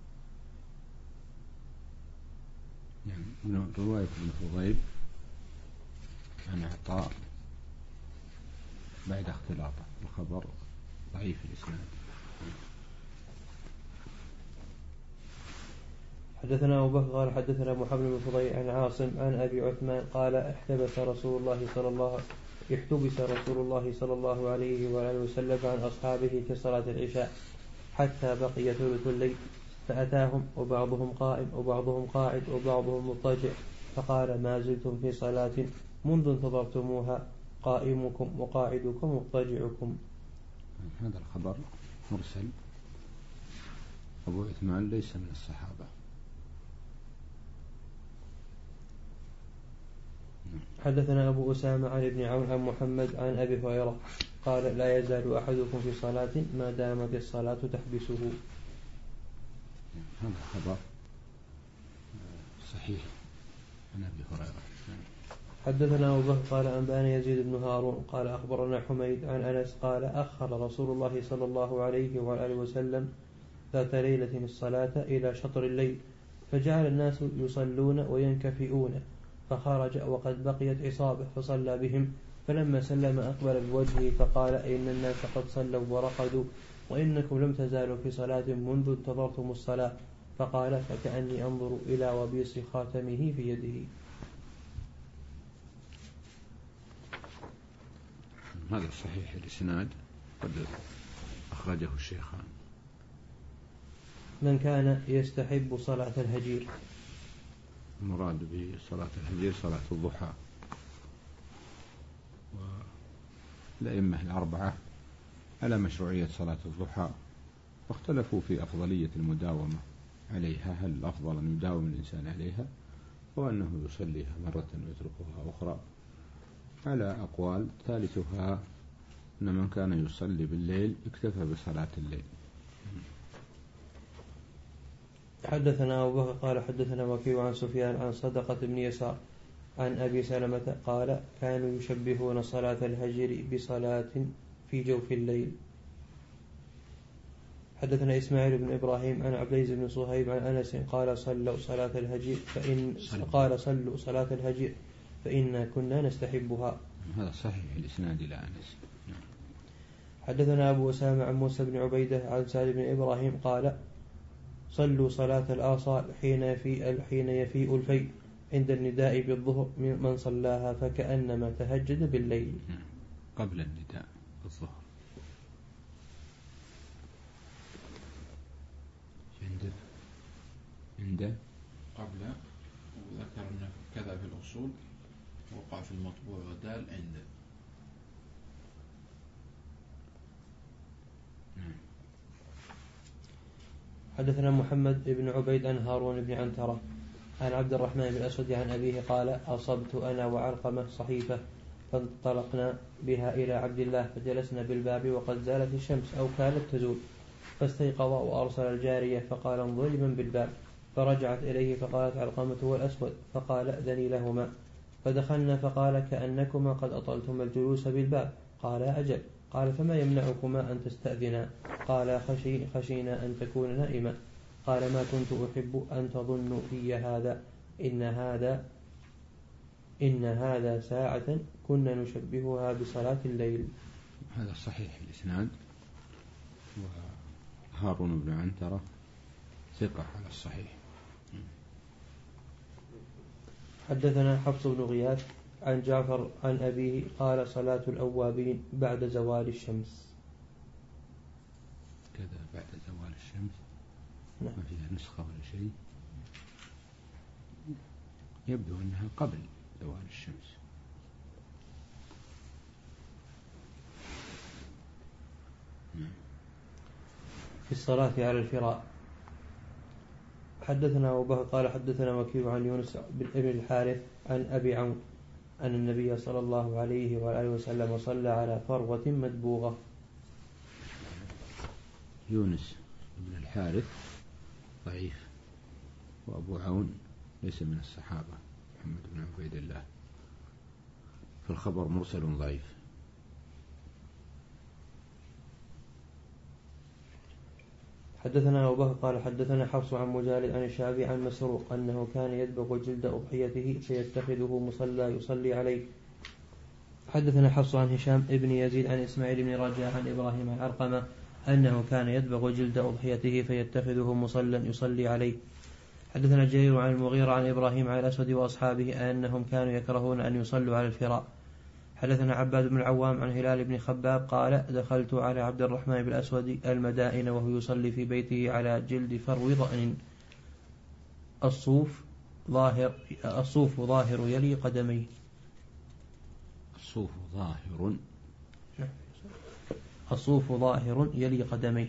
S1: يعني من رواية ابن فضيل عن عطاء بعد اختلاطه الخبر ضعيف الإسناد.
S2: حدثنا أبو بكر قال حدثنا محمد بن فضيل عن عاصم عن أبي عثمان قال احتبس رسول الله صلى الله احتبس رسول الله صلى الله عليه وآله وسلم عن أصحابه في صلاة العشاء حتى بقي ثلث الليل فأتاهم وبعضهم قائم وبعضهم قاعد وبعضهم مضطجع فقال ما زلتم في صلاة منذ انتظرتموها قائمكم وقاعدكم مضطجعكم.
S1: هذا الخبر مرسل، أبو عثمان ليس من الصحابة.
S2: حدثنا أبو أسامة عن ابن عون عن محمد عن أبي هريرة قال لا يزال أحدكم في صلاة ما دامت الصلاة تحبسه.
S1: هذا خبر صحيح عن أبي هريرة.
S2: حدثنا أبو بكر قال أنبأنا يزيد بن هارون قال أخبرنا حميد عن أنس قال أخر رسول الله صلى الله عليه وآله وسلم ذات ليلة الصلاة إلى شطر الليل فجعل الناس يصلون وينكفئون فخرج وقد بقيت عصابة فصلى بهم فلما سلم أقبل بوجهه فقال إن الناس قد صلوا ورقدوا وإنكم لم تزالوا في صلاة منذ انتظرتم الصلاة. فقال فكأني أنظر إلى وبيص خاتمه في يده.
S1: هذا صحيح الإسناد قد أخرجه الشيخان.
S2: من كان يستحب صلاة الهجير،
S1: المراد بصلاة الهجير صلاة الضحى. والأئمة الأربعة على مشروعية صلاة الضحى، واختلفوا في أفضلية المداومة عليها، هل الأفضل أن يداوم الإنسان عليها أو أنه يصليها مرة ويتركها أخرى، على أقوال. ثالثها أن من كان يصلي بالليل اكتفى بصلاة الليل.
S2: حدثنا أبو بكر قال حدثنا وكيع عن سفيان عن صدقة بن يسار عن أبي سلمة قال كانوا يشبهون صلاة الهجر بصلاة في جوف الليل. حدثنا إسماعيل بن إبراهيم عن عبد بن صهيب عن أنس قال صلوا صلاة الهجر فإن قال صلوا صلاة الهجر فإنا كنا نستحبها.
S1: هذا صحيح الإسناد إلى أنس.
S2: حدثنا أبو أسامة عن موسى بن عبيدة عن سعد بن إبراهيم قال صلوا صلاة الآصال حين يفيء حين يفيء الفيء عند النداء بالظهر من صلاها فكأنما تهجد بالليل.
S1: قبل النداء بالظهر. عند عند
S3: قبل، وذكر أن كذا في الأصول وقع في المطبوع ودال عند.
S2: حدثنا محمد بن عبيد عن هارون بن عنترة عن عبد الرحمن بن الأسود عن أبيه قال أصبت أنا وعلقمة صحيفة فانطلقنا بها إلى عبد الله فجلسنا بالباب وقد زالت الشمس أو كانت تزول فاستيقظ وأرسل الجارية فقال انظري من بالباب فرجعت إليه فقالت علقمة والأسود فقال أذني لهما فدخلنا فقال كأنكما قد أطلتم الجلوس بالباب قال أجل قال فما يمنعكما أن تستأذنا قال خشي خشينا أن تكون نائمة قال ما كنت أحب أن تظنوا في هذا إن هذا إن هذا ساعة كنا نشبهها بصلاة الليل.
S1: هذا صحيح الإسناد. وهارون بن عنترة ثقة على الصحيح.
S2: حدثنا حفص بن غياث عن جعفر عن أبيه قال صلاة الأوابين بعد زوال الشمس.
S1: كذا بعد زوال الشمس.
S2: نعم.
S1: ما فيها نسخة ولا شيء، يبدو أنها قبل زوال الشمس.
S2: في الصلاة على الفراء. حدثنا أبو بكر قال حدثنا وكيع عن يونس بن ابن الحارث عن أبي عون أن النبي صلى الله عليه وآله وسلم صلى على فروة مدبوغة.
S1: يونس بن الحارث ضعيف، وأبو عون ليس من الصحابة، محمد بن عبيد الله، فالخبر مرسل ضعيف.
S2: حدثنا أبو بكر قال حدثنا حفص عن مجالد عن الشعبي عن مسروق أنه كان يدبغ جلد أضحيته فيتخذه مصلى يصلي عليه. حدثنا حفص عن هشام ابن يزيد عن إسماعيل بن رجاء عن إبراهيم عن علقمة أنه كان يدبغ جلد أضحيته فيتخذه مصلى يصلي عليه. حدثنا جرير عن المغيرة عن إبراهيم عن الأسود وأصحابه أنهم كانوا يكرهون أن يصلوا على الفراء. حدثنا عباد بن العوام عن هلال بن خباب قال دخلت على عبد الرحمن بن الأسود المدائن وهو يصلي في بيته على جلد فرو ضأن الصوف ظاهر الصوف ظاهر يلي قدميه.
S1: الصوف ظاهر
S2: الصوف ظاهر يلي قدميه.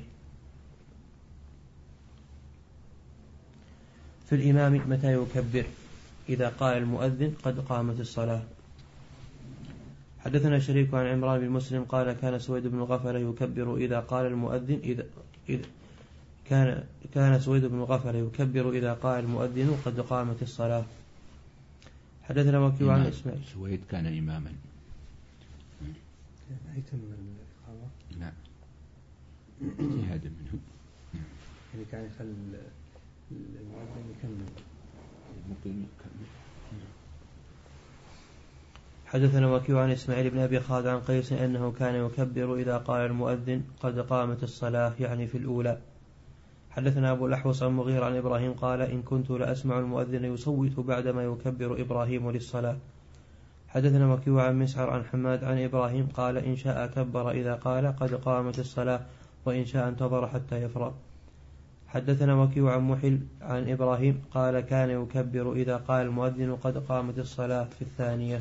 S2: في الإمام متى يكبر؟ إذا قال المؤذن قد قامت الصلاة. حدثنا شريك عن عمران بن مسلم قال كان سويد بن غفلة يكبر إذا قال المؤذن إذا, إذا كان كان سويد بن غفلة يكبر إذا قال المؤذن قد قامت الصلاة. حدثنا وكيع عن إسماعيل.
S1: سويد كان إماما.
S4: ما يتم الإقامة؟
S1: لا، اجتهاد منه.
S4: يعني كان يخل المؤذن يكمل.
S1: ممكن يكمل.
S2: حدثنا وكيع عن إسماعيل بن أبي خالد عن قيس أنه كان يكبر إذا قال المؤذن قد قامت الصلاة، يعني في الأولى. حدثنا أبو الأحوص عن مغير عن إبراهيم قال إن كنت لأسمع المؤذن يصوت بعدما يكبر إبراهيم للصلاة. حدثنا وكيع عن مسعر عن حماد عن إبراهيم قال إن شاء كبر إذا قال قد قامت الصلاة، وإن شاء انتظر حتى يفرغ. حدثنا وكيع عن محل عن إبراهيم قال كان يكبر إذا قال المؤذن قد قامت الصلاة في الثانية.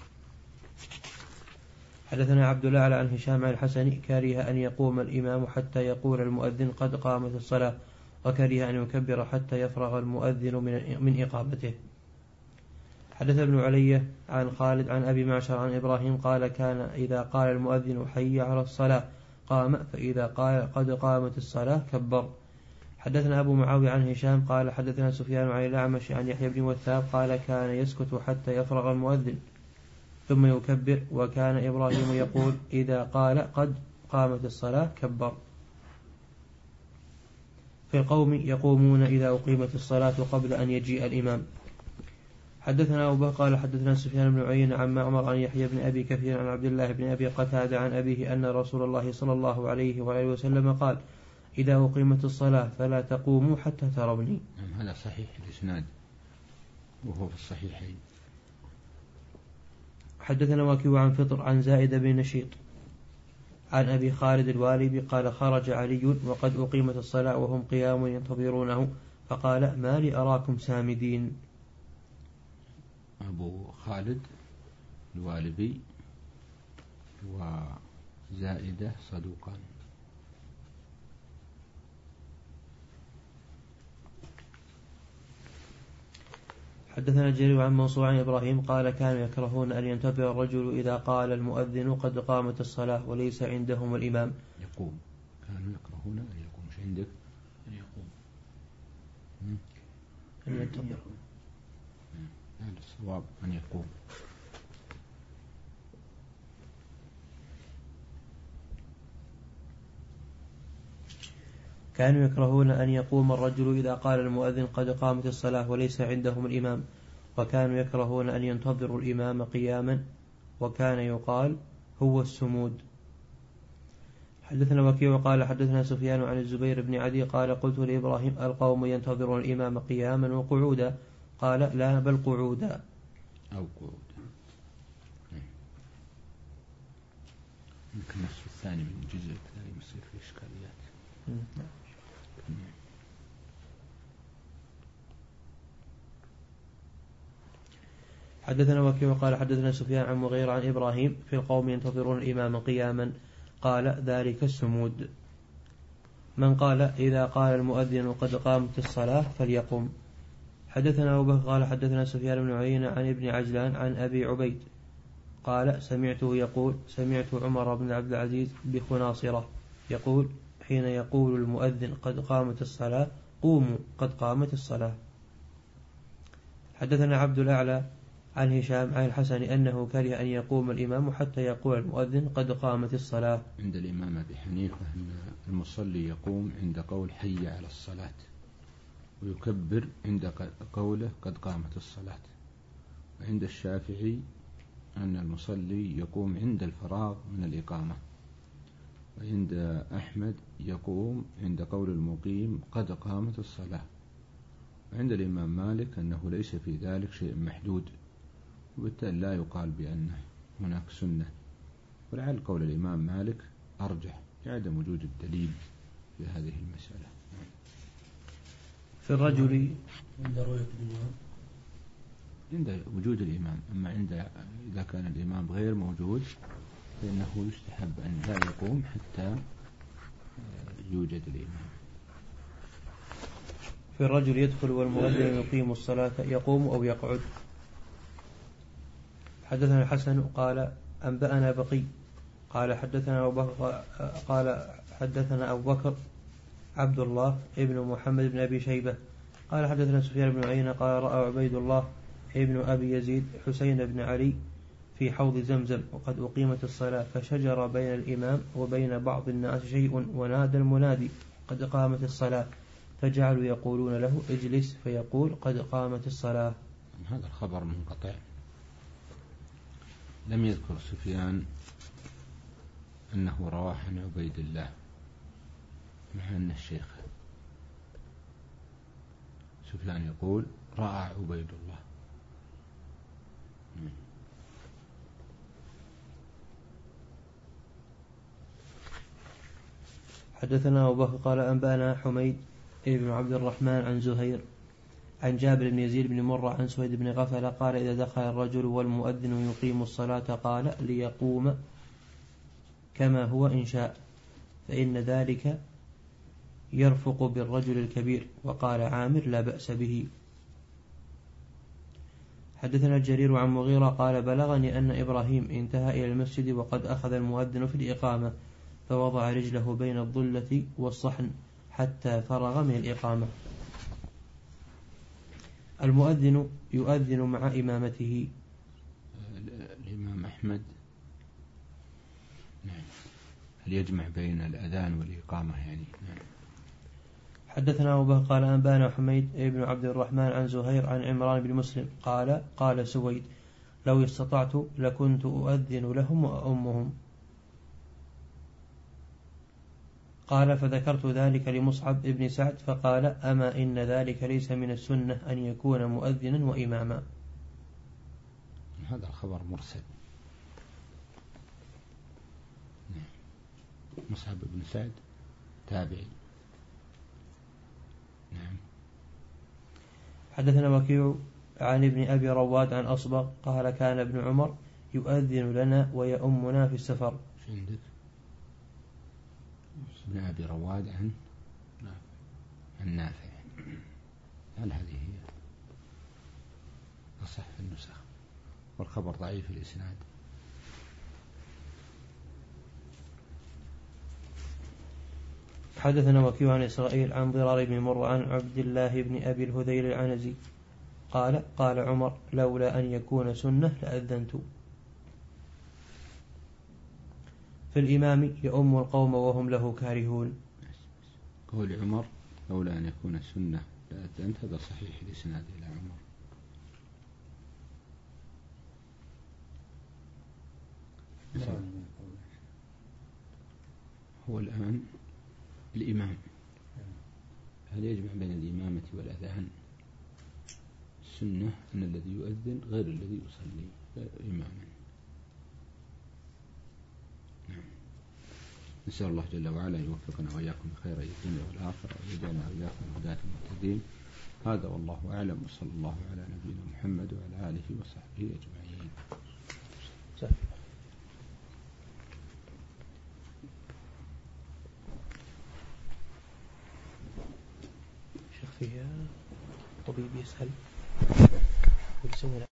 S2: حدثنا عبد الأعلى عن هشام عن الحسن كره أن يقوم الإمام حتى يقول المؤذن قد قامت الصلاة، وكره أن يكبر حتى يفرغ المؤذن من إقامته. حدث ابن علي عن خالد عن أبي معشر عن إبراهيم قال كان إذا قال المؤذن حي على الصلاة قام، فإذا قال قد قامت الصلاة كبر. حدثنا أبو معاوية عن هشام قال حدثنا سفيان عن الأعمش عن يحيى بن وثاب قال كان يسكت حتى يفرغ المؤذن ثم يكبر، وكان إبراهيم يقول إذا قال قد قامت الصلاة كبر. في القوم يقومون إذا أقيمت الصلاة قبل أن يجيء الإمام. حدثنا أبو بكر قال حدثنا سفيان بن عيينة عن معمر عن يحيى بن أبي كثير عن عبد الله بن أبي قتادة عن أبيه أن رسول الله صلى الله عليه وآله وسلم قال إذا أقيمت الصلاة فلا تقوموا حتى تروني.
S1: هذا صحيح الإسناد وهو في الصحيحين.
S2: حدثنا وكيع عن فطر عن زائد بن نشيط عن أبي خالد الوالبي قال خرج علي وقد أقيمت الصلاة وهم قيام ينتظرونه فقال ما لي أراكم سامدين.
S1: أبو خالد الوالبي وزائدة صدوقان.
S2: حدثنا جرير عن منصور عن إبراهيم قال كانوا يكرهون أن ينتظر الرجل إذا قال المؤذن قد قامت الصلاة وليس عندهم الإمام.
S1: يقوم. كانوا يكرهون أن يقوم. مش عندك
S3: أن يقوم
S2: أن ينتظر.
S1: هذا الصواب أن يقوم.
S2: كانوا يكرهون أن يقوم الرجل إذا قال المؤذن قد قامت الصلاة وليس عندهم الإمام، وكانوا يكرهون أن ينتظروا الإمام قياما، وكان يقال هو السمود. حدثنا وكيع قال حدثنا سفيان عن الزبير بن عدي قال قلت لإبراهيم القوم ينتظرون الإمام قياما وقعودا قال لا بل قعودا
S1: أو قعودا. يمكن النصف الثاني من الجزء الثاني يصير في إشكاليات.
S2: حدثنا وكيع قال حدثنا سفيان عن مغير عن إبراهيم في القوم ينتظرون الإمام قياما قال ذلك السمود. من قال إذا قال المؤذن قد قامت الصلاة فليقم. حدثنا أبو بكر قال حدثنا سفيان بن عيينة عن ابن عجلان عن أبي عبيد قال سمعته يقول سمعت عمر بن عبد العزيز بخناصرة يقول حين يقول المؤذن قد قامت الصلاة قوموا قد قامت الصلاة. حدثنا عبد الأعلى عن هشام عن الحسن أنه كره أن يقوم الإمام حتى يقول المؤذن قد قامت الصلاة.
S1: عند الإمام أبي حنيفة أن المصلي يقوم عند قول حي على الصلاة، ويكبر عند قوله قد قامت الصلاة. وعند الشافعي أن المصلي يقوم عند الفراغ من الإقامة. وعند أحمد يقوم عند قول المقيم قد قامت الصلاة. وعند الإمام مالك أنه ليس في ذلك شيء محدود، وبالتالي لا يقال بأن هناك سنة. ولعل قول الإمام مالك أرجح لعدم وجود الدليل في هذه المسألة.
S2: في الرجل
S5: عند رؤية الإمام
S1: عند وجود الإمام. أما عند إذا كان الإمام غير موجود فإنه يستحب أن لا يقوم حتى يوجد الإمام.
S2: في الرجل يدخل والمؤذن يقيم الصلاة يقوم أو يقعد. حدثنا الحسن قال أنبأنا بقي قال حدثنا أبو بكر قال حدثنا أبو بكر عبد الله ابن محمد بن أبي شيبة قال حدثنا سفيان بن عيينة قال رأى عبيد الله ابن أبي يزيد حسين بن علي في حوض زمزم وقد أقيمت الصلاة فشجر بين الإمام وبين بعض الناس شيء ونادى المنادي قد قامت الصلاة فجعلوا يقولون له اجلس فيقول قد قامت الصلاة.
S1: هذا الخبر منقطع. لم يذكر سفيان أنه رواه عن عبيد الله مع أن الشيخ سفيان يقول رأى عبيد الله.
S2: حدثنا أبو بكر قال أنبأنا حميد ابن عبد الرحمن عن زهير عن جابر بن يزيد بن مرة عن سويد بن غفلة قال إذا دخل الرجل والمؤذن يقيم الصلاة قال ليقوم كما هو إن شاء فإن ذلك يرفق بالرجل الكبير. وقال عامر لا بأس به. حدثنا الجرير عن مغيرة قال بلغني أن إبراهيم انتهى إلى المسجد وقد أخذ المؤذن في الإقامة فوضع رجله بين الضلة والصحن حتى فرغ من الإقامة. المؤذن يؤذن مع إمامته.
S1: الإمام أحمد نعم هل يجمع بين الأذان والإقامة يعني نعم.
S2: حدثنا أبو بكر قال أنبانا حميد بن عبد الرحمن عن زهير عن عمران بن مسلم قال قال سويد لو استطعت لكنت أؤذن لهم وأمهم. قال فذكرت ذلك لمصعب بن سعد فقال أما إن ذلك ليس من السنة أن يكون مؤذنا وإماما.
S1: هذا الخبر مرسل. مصعب بن سعد تابعي. نعم.
S2: حدثنا وكيع عن ابن أبي رواد عن أصبغ قال كان ابن عمر يؤذن لنا ويؤمنا في السفر.
S1: في عندك ابن أبي رواد عن عن نافع. هل هذه هي أصح في النسخ والخبر ضعيف الإسناد.
S2: حدثنا وكيع عن إسرائيل عن ضرار بن مر عن عبد الله بن أبي الهذيل العنزي قال قال عمر لولا أن يكون سنة لأذنت. في الإمام يؤم القوم وهم له كارهون.
S1: قول عمر لولا أن يكون سنة لأذنت هذا صحيح الإسناد إلى عمر. هو الآن الإمام هل يجمع بين الإمامة والأذان؟ السنة أن الذي يؤذن غير الذي يصلي إماما. نعم. نسأل الله جل وعلا يوفقنا وإياكم بخير الدنيا والآخرة ويجعلنا وإياكم هداة المهتدين. هذا والله أعلم وصلى الله على نبينا محمد وعلى آله وصحبه أجمعين.
S2: شيخ فيها طبيب يسأل